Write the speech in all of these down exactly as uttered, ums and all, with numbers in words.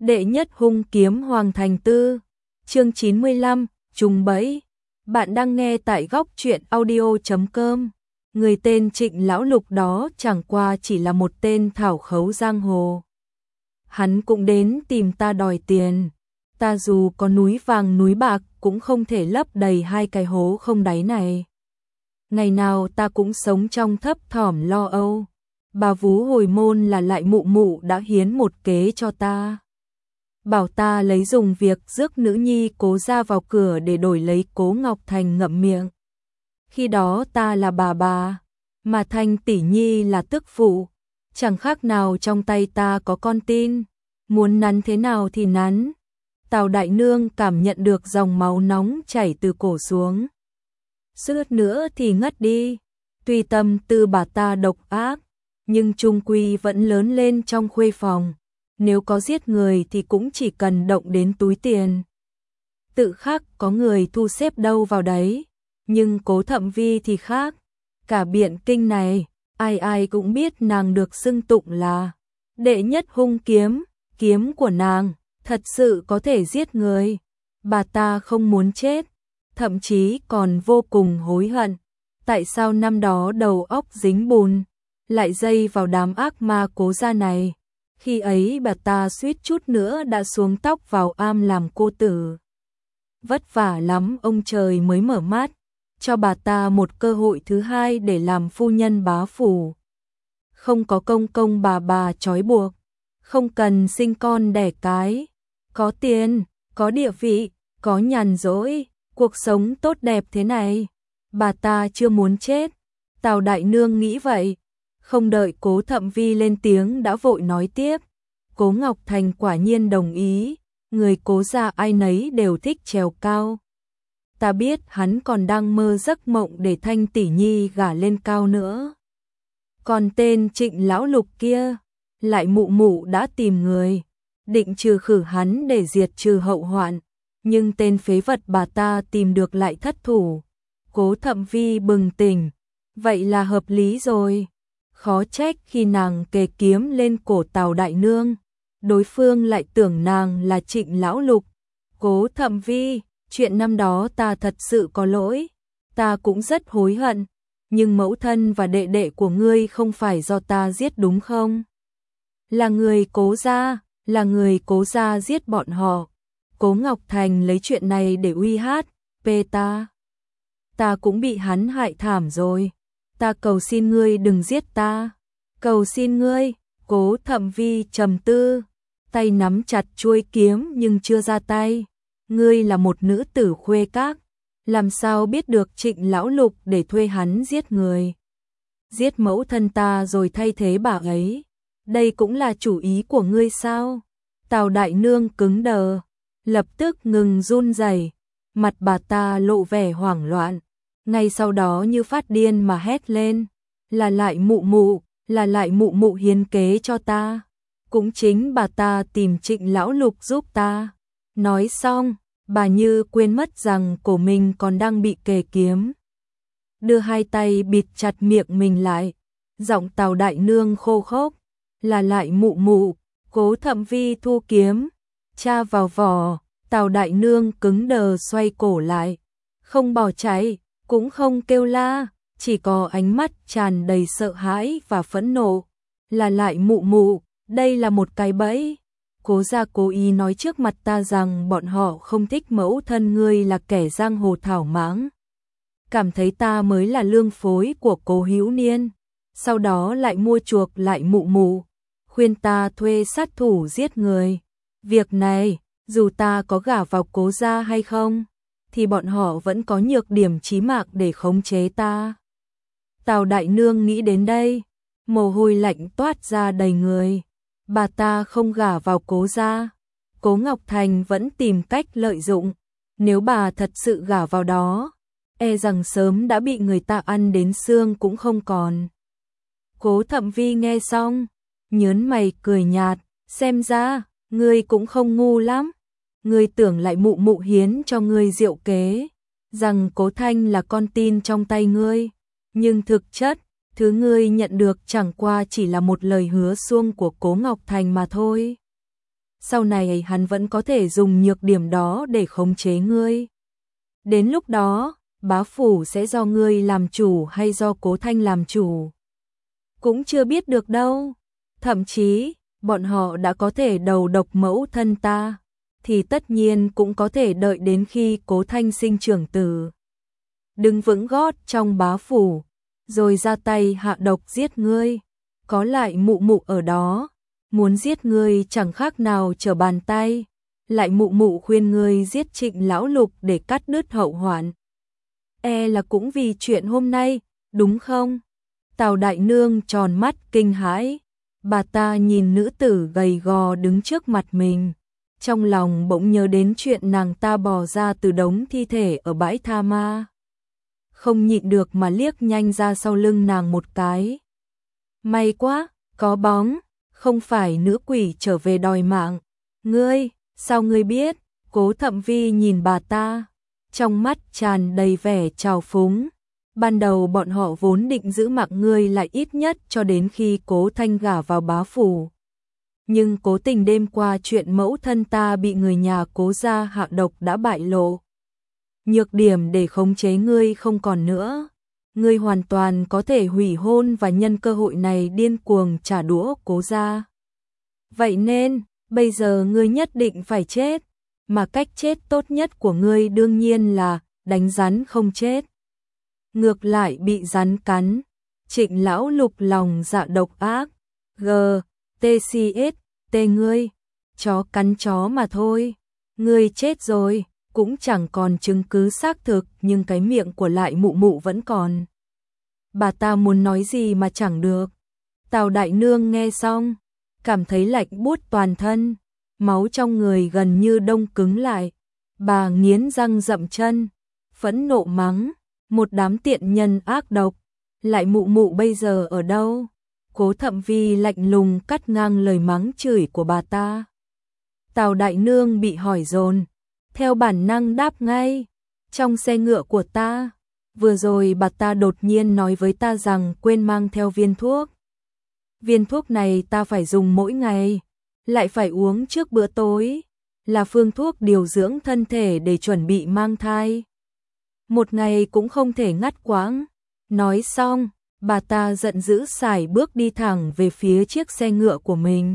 Đệ nhất hung kiếm Hoàng Thành Tư, chương chín mươi lăm, trùng bẫy. Bạn đang nghe tại góc truyện audio chấm com. Người tên Trịnh Lão Lục đó chẳng qua chỉ là một tên thảo khấu giang hồ. Hắn cũng đến tìm ta đòi tiền. Ta dù có núi vàng núi bạc cũng không thể lấp đầy hai cái hố không đáy này. Ngày nào ta cũng sống trong thấp thỏm lo âu. Bà vú hồi môn là lại mụ mụ đã hiến một kế cho ta. Bảo ta lấy dùng việc rước nữ nhi Cố ra vào cửa để đổi lấy Cố Ngọc Thành ngậm miệng. Khi đó ta là bà bà, mà Thành tỷ nhi là tức phụ, chẳng khác nào trong tay ta có con tin, muốn nắn thế nào thì nắn. Tào đại nương cảm nhận được dòng máu nóng chảy từ cổ xuống. Suýt nữa thì ngất đi, tuy tâm tư bà ta độc ác, nhưng chung quy vẫn lớn lên trong khuê phòng. Nếu có giết người thì cũng chỉ cần động đến túi tiền. Tự khắc có người thu xếp đâu vào đấy, nhưng Cố Thậm Vi thì khác. Cả Biện Kinh này, ai ai cũng biết nàng được xưng tụng là đệ nhất hung kiếm, kiếm của nàng thật sự có thể giết người. Bà ta không muốn chết, thậm chí còn vô cùng hối hận. Tại sao năm đó đầu óc dính bùn, lại dây vào đám ác ma Cố gia này? Khi ấy bà ta suýt chút nữa đã xuống tóc vào am làm cô tử. Vất vả lắm ông trời mới mở mắt, cho bà ta một cơ hội thứ hai để làm phu nhân bá phủ. Không có công công bà bà trói buộc, không cần sinh con đẻ cái, có tiền, có địa vị, có nhàn rỗi, cuộc sống tốt đẹp thế này. Bà ta chưa muốn chết, Tào đại nương nghĩ vậy. Không đợi Cố Thậm Vi lên tiếng đã vội nói tiếp. Cố Ngọc Thành quả nhiên đồng ý, người Cố gia ai nấy đều thích trèo cao. Ta biết hắn còn đang mơ giấc mộng để Thanh tỷ nhi gả lên cao nữa. Còn tên Trịnh Lão Lục kia, lại mụ mụ đã tìm người, định trừ khử hắn để diệt trừ hậu hoạn, nhưng tên phế vật bà ta tìm được lại thất thủ. Cố Thậm Vi bừng tỉnh, vậy là hợp lý rồi. Khó trách khi nàng kề kiếm lên cổ Tào đại nương, đối phương lại tưởng nàng là Trịnh Lão Lục. Cố Thậm Vi, chuyện năm đó ta thật sự có lỗi, ta cũng rất hối hận, nhưng mẫu thân và đệ đệ của ngươi không phải do ta giết đúng không? Là người Cố gia, là người Cố gia giết bọn họ. Cố Ngọc Thành lấy chuyện này để uy hát, pê ta. Ta cũng bị hắn hại thảm rồi. Ta cầu xin ngươi đừng giết ta. Cầu xin ngươi. Cố Thậm Vi trầm tư, tay nắm chặt chuôi kiếm nhưng chưa ra tay. Ngươi là một nữ tử khuê các, làm sao biết được Trịnh Lão Lục để thuê hắn giết người? Giết mẫu thân ta rồi thay thế bà ấy. Đây cũng là chủ ý của ngươi sao? Tào đại nương cứng đờ, lập tức ngừng run rẩy, mặt bà ta lộ vẻ hoảng loạn. Ngay sau đó như phát điên mà hét lên, là lại mụ mụ, là lại mụ mụ hiến kế cho ta. Cũng chính bà ta tìm Trịnh Lão Lục giúp ta. Nói xong, bà như quên mất rằng cổ mình còn đang bị kề kiếm. Đưa hai tay bịt chặt miệng mình lại, giọng Tào đại nương khô khốc, là lại mụ mụ. Cố Thậm Vi thu kiếm, cha vào vỏ. Tào đại nương cứng đờ xoay cổ lại, không bỏ chạy, cũng không kêu la, chỉ có ánh mắt tràn đầy sợ hãi và phẫn nộ. Là lại mụ mụ, đây là một cái bẫy. Cố gia cố ý nói trước mặt ta rằng bọn họ không thích mẫu thân ngươi là kẻ giang hồ thảo mãng, cảm thấy ta mới là lương phối của Cố Hữu Niên. Sau đó lại mua chuộc lại mụ mụ, khuyên ta thuê sát thủ giết người. Việc này, dù ta có gả vào Cố gia hay không, thì bọn họ vẫn có nhược điểm chí mạng để khống chế ta. Tào đại nương nghĩ đến đây, mồ hôi lạnh toát ra đầy người. Bà ta không gả vào Cố gia, Cố Ngọc Thành vẫn tìm cách lợi dụng. Nếu bà thật sự gả vào đó, e rằng sớm đã bị người ta ăn đến xương cũng không còn. Cố Thậm Vi nghe xong, nhớn mày cười nhạt, xem ra, ngươi cũng không ngu lắm. Ngươi tưởng lại mụ mụ hiến cho ngươi diệu kế, rằng Cố Thanh là con tin trong tay ngươi, nhưng thực chất, thứ ngươi nhận được chẳng qua chỉ là một lời hứa suông của Cố Ngọc Thành mà thôi. sau này hắn vẫn có thể dùng nhược điểm đó để khống chế ngươi. Đến lúc đó, bá phủ sẽ do ngươi làm chủ hay do Cố Thanh làm chủ? Cũng chưa biết được đâu. Thậm chí, bọn họ đã có thể đầu độc mẫu thân ta, thì tất nhiên cũng có thể đợi đến khi Cố Thanh sinh trưởng tử, đứng vững gót trong bá phủ, rồi ra tay hạ độc giết ngươi. Có lại mụ mụ ở đó, muốn giết ngươi chẳng khác nào trở bàn tay. Lại mụ mụ khuyên ngươi giết Trịnh lão lục để cắt đứt hậu hoạn. E là cũng vì chuyện hôm nay, đúng không? Tào đại nương tròn mắt kinh hãi. Bà ta nhìn nữ tử gầy gò đứng trước mặt mình, trong lòng bỗng nhớ đến chuyện nàng ta bò ra từ đống thi thể ở bãi tha ma. Không nhịn được mà liếc nhanh ra sau lưng nàng một cái. May quá, có bóng, không phải nữ quỷ trở về đòi mạng. Ngươi, sao ngươi biết? Cố Thậm Vi nhìn bà ta, trong mắt tràn đầy vẻ trào phúng. Ban đầu bọn họ vốn định giữ mạng ngươi lại ít nhất cho đến khi Cố Thanh gả vào bá phủ. Nhưng cố tình đêm qua chuyện mẫu thân ta bị người nhà Cố gia hạ độc đã bại lộ. Nhược điểm để khống chế ngươi không còn nữa. Ngươi hoàn toàn có thể hủy hôn và nhân cơ hội này điên cuồng trả đũa Cố gia. Vậy nên, bây giờ ngươi nhất định phải chết, mà cách chết tốt nhất của ngươi đương nhiên là đánh rắn không chết. Ngược lại bị rắn cắn. Trịnh lão lục lòng dạ độc ác. G, T C S, T ngươi. Chó cắn chó mà thôi. Ngươi chết rồi, cũng chẳng còn chứng cứ xác thực, nhưng cái miệng của lại mụ mụ vẫn còn. Bà ta muốn nói gì mà chẳng được. Tào đại nương nghe xong, cảm thấy lạnh buốt toàn thân, máu trong người gần như đông cứng lại. Bà nghiến răng dậm chân, phẫn nộ mắng, một đám tiện nhân ác độc, lại mụ mụ bây giờ ở đâu? Cố Thậm Vi lạnh lùng cắt ngang lời mắng chửi của bà ta. Tào đại nương bị hỏi dồn, theo bản năng đáp ngay, trong xe ngựa của ta. Vừa rồi bà ta đột nhiên nói với ta rằng quên mang theo viên thuốc. Viên thuốc này ta phải dùng mỗi ngày, lại phải uống trước bữa tối, là phương thuốc điều dưỡng thân thể để chuẩn bị mang thai. Một ngày cũng không thể ngắt quãng. Nói xong, bà ta giận dữ sải bước đi thẳng về phía chiếc xe ngựa của mình.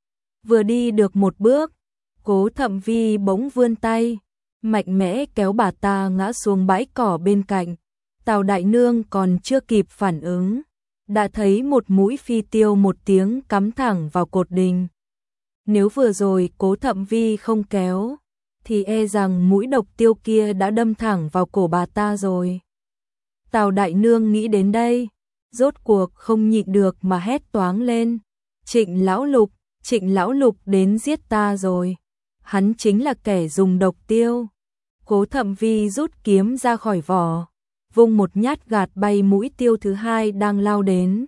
Vừa đi được một bước, Cố Thậm Vi bỗng vươn tay, mạnh mẽ kéo bà ta ngã xuống bãi cỏ bên cạnh. Tào đại nương còn chưa kịp phản ứng, đã thấy một mũi phi tiêu một tiếng cắm thẳng vào cột đình. Nếu vừa rồi Cố Thậm Vi không kéo, thì e rằng mũi độc tiêu kia đã đâm thẳng vào cổ bà ta rồi. Tào đại nương nghĩ đến đây, rốt cuộc không nhịn được mà hét toáng lên. Trịnh lão lục, Trịnh lão lục đến giết ta rồi. Hắn chính là kẻ dùng độc tiêu. Cố Thậm Vi rút kiếm ra khỏi vỏ, vung một nhát gạt bay mũi tiêu thứ hai đang lao đến.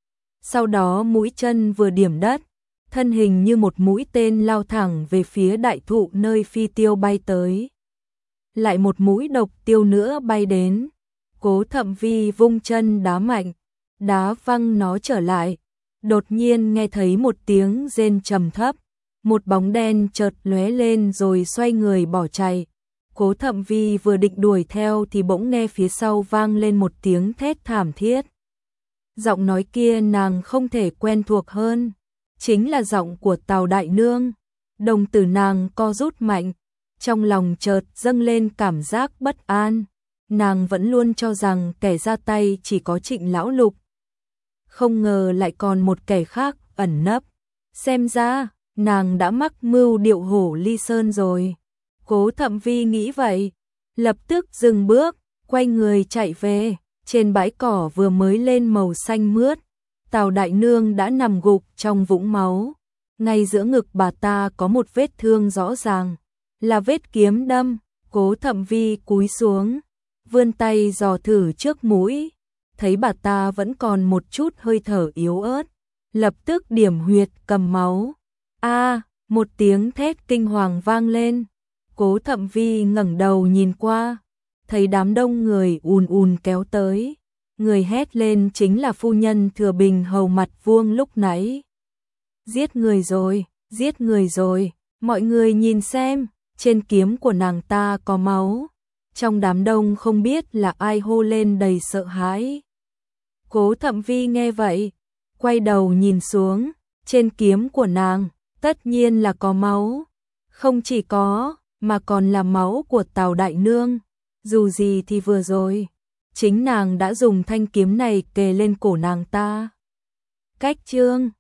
Sau đó mũi chân vừa điểm đất, thân hình như một mũi tên lao thẳng về phía đại thụ nơi phi tiêu bay tới. Lại một mũi độc tiêu nữa bay đến. Cố Thậm Vi vung chân đá mạnh, đá văng nó trở lại. Đột nhiên nghe thấy một tiếng rên trầm thấp, một bóng đen chợt lóe lên rồi xoay người bỏ chạy. Cố Thậm Vi vừa định đuổi theo thì bỗng nghe phía sau vang lên một tiếng thét thảm thiết. Giọng nói kia nàng không thể quen thuộc hơn, chính là giọng của Tào đại nương. Đồng tử nàng co rút mạnh, trong lòng chợt dâng lên cảm giác bất an. Nàng vẫn luôn cho rằng kẻ ra tay chỉ có Trịnh lão lục, không ngờ lại còn một kẻ khác ẩn nấp. Xem ra, nàng đã mắc mưu điệu hổ ly sơn rồi. Cố Thậm Vi nghĩ vậy, lập tức dừng bước, quay người chạy về. Trên bãi cỏ vừa mới lên màu xanh mướt, Tào đại nương đã nằm gục trong vũng máu. Ngay giữa ngực bà ta có một vết thương rõ ràng, là vết kiếm đâm. Cố Thậm Vi cúi xuống, vươn tay dò thử trước mũi, thấy bà ta vẫn còn một chút hơi thở yếu ớt, lập tức điểm huyệt cầm máu. A, một tiếng thét kinh hoàng vang lên. Cố Thậm Vi ngẩng đầu nhìn qua, thấy đám đông người ùn ùn kéo tới. Người hét lên chính là phu nhân Thừa Bình hầu mặt vuông lúc nãy. Giết người rồi, giết người rồi, Mọi người nhìn xem, trên kiếm của nàng ta có máu. Trong đám đông không biết là ai hô lên đầy sợ hãi. Cố Thậm Vi nghe vậy, quay đầu nhìn xuống, trên kiếm của nàng, tất nhiên là có máu. Không chỉ có, mà còn là máu của Tào đại nương. Dù gì thì vừa rồi, chính nàng đã dùng thanh kiếm này kề lên cổ nàng ta. Cách chương